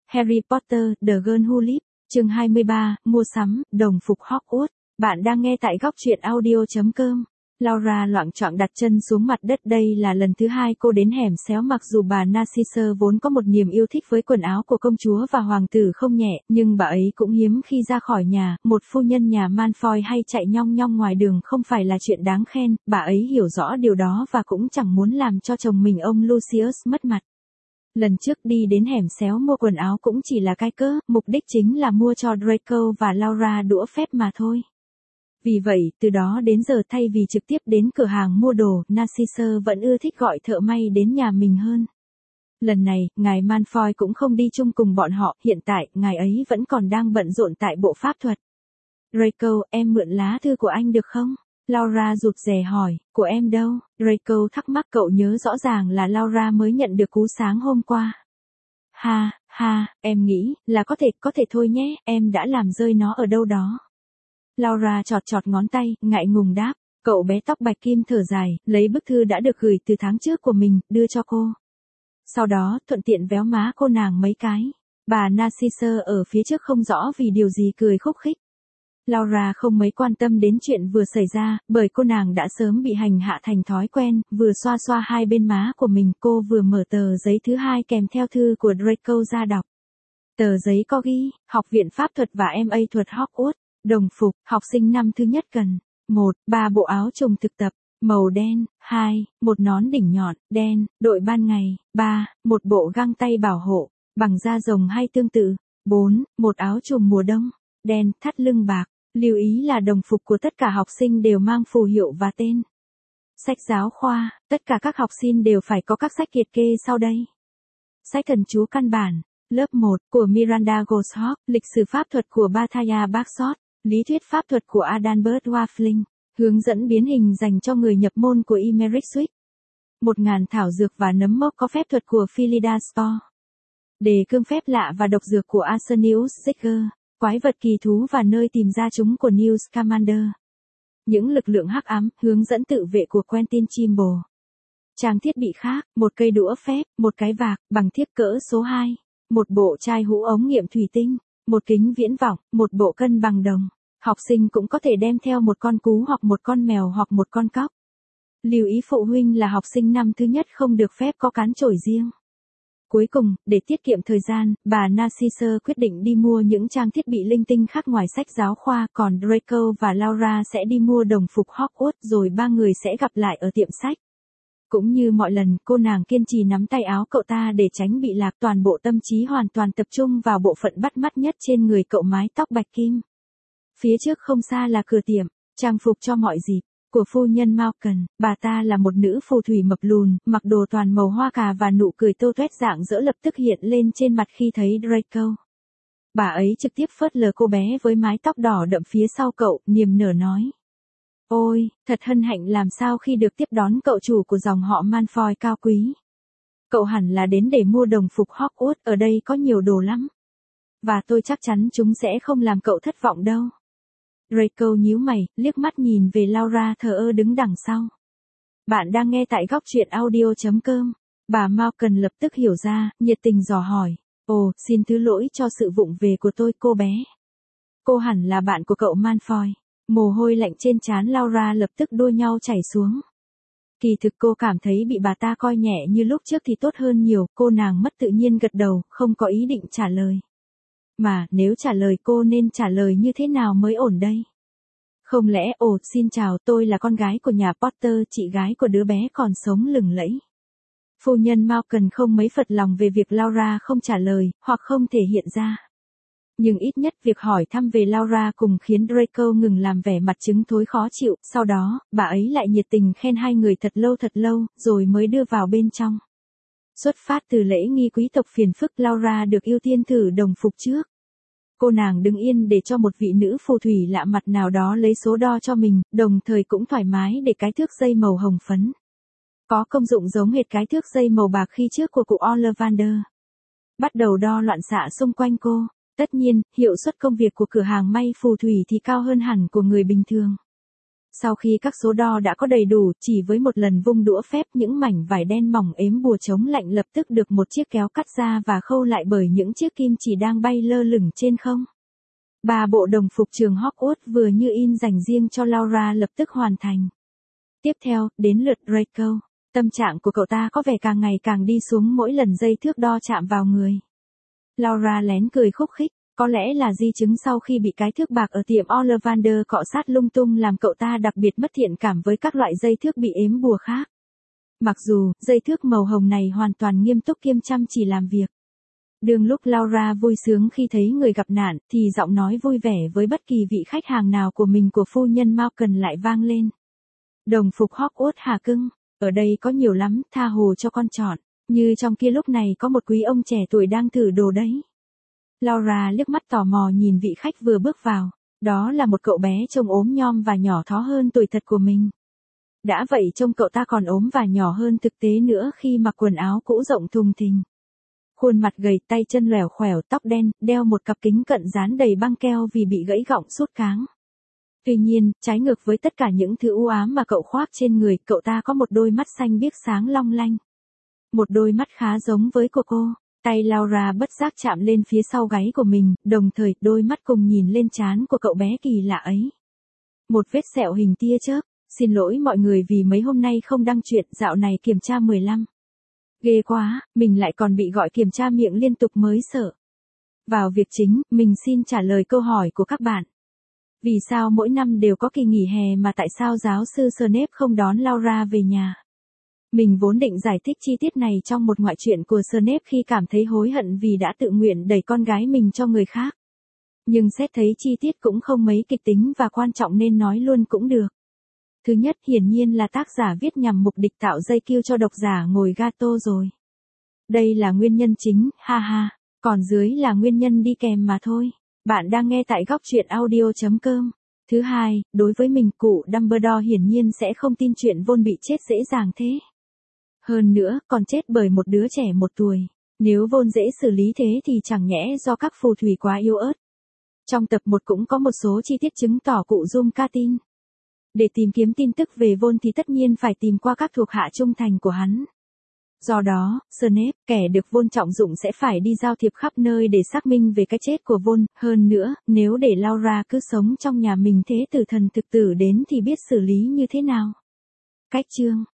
Harry Potter, The Girl Who Lived, chương 23, mua sắm, đồng phục Hogwarts. Bạn đang nghe tại góc truyện audio.com. Laura loạng choạng đặt chân xuống mặt đất. Đây là lần thứ hai cô đến hẻm xéo. Mặc dù bà Narcissa vốn có một niềm yêu thích với quần áo của công chúa và hoàng tử không nhẹ, nhưng bà ấy cũng hiếm khi ra khỏi nhà. Một phu nhân nhà Malfoy hay chạy nhong nhong ngoài đường không phải là chuyện đáng khen. Bà ấy hiểu rõ điều đó và cũng chẳng muốn làm cho chồng mình ông Lucius mất mặt. Lần trước đi đến hẻm xéo mua quần áo cũng chỉ là cái cớ, mục đích chính là mua cho Draco và Laura đũa phép mà thôi. Vì vậy, từ đó đến giờ thay vì trực tiếp đến cửa hàng mua đồ, Narcissa vẫn ưa thích gọi thợ may đến nhà mình hơn. Lần này, ngài Malfoy cũng không đi chung cùng bọn họ, hiện tại, ngài ấy vẫn còn đang bận rộn tại bộ pháp thuật. Draco, em mượn lá thư của anh được không? Laura rụt rè hỏi, của em đâu? Draco thắc mắc, cậu nhớ rõ ràng là Laura mới nhận được cú sáng hôm qua. Ha, em nghĩ là có thể thôi nhé, em đã làm rơi nó ở đâu đó. Laura chọt ngón tay, ngại ngùng đáp, cậu bé tóc bạch kim thở dài, lấy bức thư đã được gửi từ tháng trước của mình, đưa cho cô. Sau đó, thuận tiện véo má cô nàng mấy cái. Bà Narcissa ở phía trước không rõ vì điều gì cười khúc khích. Laura không mấy quan tâm đến chuyện vừa xảy ra, bởi cô nàng đã sớm bị hành hạ thành thói quen, vừa xoa xoa hai bên má của mình, cô vừa mở tờ giấy thứ hai kèm theo thư của Draco ra đọc. Tờ giấy có ghi, học viện pháp thuật và MA thuật Hogwarts, đồng phục, học sinh năm thứ nhất cần. 1. 3 bộ áo trùng thực tập, màu đen. 2. Một nón đỉnh nhọn, đen, đội ban ngày. 3. Một bộ găng tay bảo hộ, bằng da rồng hay tương tự. 4. Một áo trùm mùa đông, đen, thắt lưng bạc. Lưu ý là đồng phục của tất cả học sinh đều mang phù hiệu và tên. Sách giáo khoa, tất cả các học sinh đều phải có các sách liệt kê sau đây. Sách thần chú căn bản, lớp 1 của Miranda Goshawk, lịch sử pháp thuật của Bathaya Bagshot, lý thuyết pháp thuật của Adalbert Waffling, hướng dẫn biến hình dành cho người nhập môn của Emerick Swift. 1000 thảo dược và nấm mốc có phép thuật của Philida Spore. Đề cương phép lạ và độc dược của Arsenius Zigger. Quái vật kỳ thú và nơi tìm ra chúng của Newt Scamander. Những lực lượng hắc ám, hướng dẫn tự vệ của Quentin Trimble. Trang thiết bị khác, một cây đũa phép, một cái vạc, bằng thiếc cỡ số 2, một bộ chai hũ ống nghiệm thủy tinh, một kính viễn vọng, một bộ cân bằng đồng. Học sinh cũng có thể đem theo một con cú hoặc một con mèo hoặc một con cóc. Lưu ý phụ huynh là học sinh năm thứ nhất không được phép có cán chổi riêng. Cuối cùng, để tiết kiệm thời gian, bà Narcissa quyết định đi mua những trang thiết bị linh tinh khác ngoài sách giáo khoa, còn Draco và Laura sẽ đi mua đồng phục Hogwarts rồi ba người sẽ gặp lại ở tiệm sách. Cũng như mọi lần, cô nàng kiên trì nắm tay áo cậu ta để tránh bị lạc, toàn bộ tâm trí hoàn toàn tập trung vào bộ phận bắt mắt nhất trên người cậu, mái tóc bạch kim. Phía trước không xa là cửa tiệm, trang phục cho mọi dịp, của phu nhân Malkin. Bà ta là một nữ phù thủy mập lùn, mặc đồ toàn màu hoa cà và nụ cười tô toét rạng rỡ lập tức hiện lên trên mặt khi thấy Draco. Bà ấy trực tiếp phớt lờ cô bé với mái tóc đỏ đậm phía sau cậu, niềm nở nói. Ôi, thật hân hạnh làm sao khi được tiếp đón cậu chủ của dòng họ Malfoy cao quý. Cậu hẳn là đến để mua đồng phục Hogwarts, ở đây có nhiều đồ lắm. Và tôi chắc chắn chúng sẽ không làm cậu thất vọng đâu. Draco nhíu mày, liếc mắt nhìn về Laura thờ ơ đứng đằng sau. Bạn đang nghe tại góc truyện audio.com. Bà Malkin lập tức hiểu ra, nhiệt tình dò hỏi. Ồ, xin thứ lỗi cho sự vụng về của tôi, cô bé. Cô hẳn là bạn của cậu Malfoy. Mồ hôi lạnh trên trán Laura lập tức đua nhau chảy xuống. Kỳ thực cô cảm thấy bị bà ta coi nhẹ như lúc trước thì tốt hơn nhiều, cô nàng mất tự nhiên gật đầu, không có ý định trả lời. Mà, nếu trả lời cô nên trả lời như thế nào mới ổn đây? Không lẽ, xin chào, tôi là con gái của nhà Potter, chị gái của đứa bé còn sống lừng lẫy. Phu nhân Malkin không mấy phật lòng về việc Laura không trả lời, hoặc không thể hiện ra. Nhưng ít nhất việc hỏi thăm về Laura cùng khiến Draco ngừng làm vẻ mặt trứng thối khó chịu, sau đó, bà ấy lại nhiệt tình khen hai người thật lâu, rồi mới đưa vào bên trong. Xuất phát từ lễ nghi quý tộc phiền phức, Laura được ưu tiên thử đồng phục trước. Cô nàng đứng yên để cho một vị nữ phù thủy lạ mặt nào đó lấy số đo cho mình, đồng thời cũng thoải mái để cái thước dây màu hồng phấn. Có công dụng giống hệt cái thước dây màu bạc khi trước của cụ Ollivander. Bắt đầu đo loạn xạ xung quanh cô. Tất nhiên, hiệu suất công việc của cửa hàng may phù thủy thì cao hơn hẳn của người bình thường. Sau khi các số đo đã có đầy đủ, chỉ với một lần vung đũa phép những mảnh vải đen mỏng ếm bùa chống lạnh lập tức được một chiếc kéo cắt ra và khâu lại bởi những chiếc kim chỉ đang bay lơ lửng trên không. 3 bộ đồng phục trường Hogwarts vừa như in dành riêng cho Laura lập tức hoàn thành. Tiếp theo, đến lượt Draco. Tâm trạng của cậu ta có vẻ càng ngày càng đi xuống mỗi lần dây thước đo chạm vào người. Laura lén cười khúc khích, có lẽ là di chứng sau khi bị cái thước bạc ở tiệm Ollivander cọ sát lung tung làm cậu ta đặc biệt mất thiện cảm với các loại dây thước bị ếm bùa khác. Mặc dù, dây thước màu hồng này hoàn toàn nghiêm túc kiêm chăm chỉ làm việc. Đương lúc Laura vui sướng khi thấy người gặp nạn, thì giọng nói vui vẻ với bất kỳ vị khách hàng nào của mình của phu nhân Malcolm lại vang lên. Đồng phục Hogwarts hả cưng? Ở đây có nhiều lắm, tha hồ cho con chọn. Như trong kia lúc này có một quý ông trẻ tuổi đang thử đồ đấy. Laura liếc mắt tò mò nhìn vị khách vừa bước vào. Đó là một cậu bé trông ốm nhom và nhỏ thó hơn tuổi thật của mình. Đã vậy trông cậu ta còn ốm và nhỏ hơn thực tế nữa khi mặc quần áo cũ rộng thùng thình. Khuôn mặt gầy, tay chân lẻo khẻo, tóc đen, đeo một cặp kính cận dán đầy băng keo vì bị gãy gọng sút cáng. Tuy nhiên, trái ngược với tất cả những thứ u ám mà cậu khoác trên người, cậu ta có một đôi mắt xanh biếc sáng long lanh. Một đôi mắt khá giống với của cô. Tay Laura bất giác chạm lên phía sau gáy của mình, đồng thời đôi mắt cùng nhìn lên trán của cậu bé kỳ lạ ấy. Một vết sẹo hình tia chớp. Xin lỗi mọi người vì mấy hôm nay không đăng chuyện, dạo này kiểm tra 15. Ghê quá, mình lại còn bị gọi kiểm tra miệng liên tục mới sợ. Vào việc chính, mình xin trả lời câu hỏi của các bạn. Vì sao mỗi năm đều có kỳ nghỉ hè mà tại sao giáo sư Snape không đón Laura về nhà? Mình vốn định giải thích chi tiết này trong một ngoại truyện của Snape khi cảm thấy hối hận vì đã tự nguyện đẩy con gái mình cho người khác. Nhưng xét thấy chi tiết cũng không mấy kịch tính và quan trọng nên nói luôn cũng được. Thứ nhất hiển nhiên là tác giả viết nhằm mục đích tạo dây cue cho độc giả ngồi gato rồi. Đây là nguyên nhân chính, ha ha, còn dưới là nguyên nhân đi kèm mà thôi. Bạn đang nghe tại góc truyện audio.com. Thứ hai, đối với mình cụ Dumbledore hiển nhiên sẽ không tin chuyện Vôn bị chết dễ dàng thế. Hơn nữa, còn chết bởi một đứa trẻ 1 tuổi. Nếu Vôn dễ xử lý thế thì chẳng nhẽ do các phù thủy quá yếu ớt. Trong tập 1 cũng có một số chi tiết chứng tỏ cụ Zoom ca tin. Để tìm kiếm tin tức về Vôn thì tất nhiên phải tìm qua các thuộc hạ trung thành của hắn. Do đó, Snape, kẻ được Vôn trọng dụng sẽ phải đi giao thiệp khắp nơi để xác minh về cái chết của Vôn. Hơn nữa, nếu để Laura cứ sống trong nhà mình thế tử thần thực tử đến thì biết xử lý như thế nào. Cách chương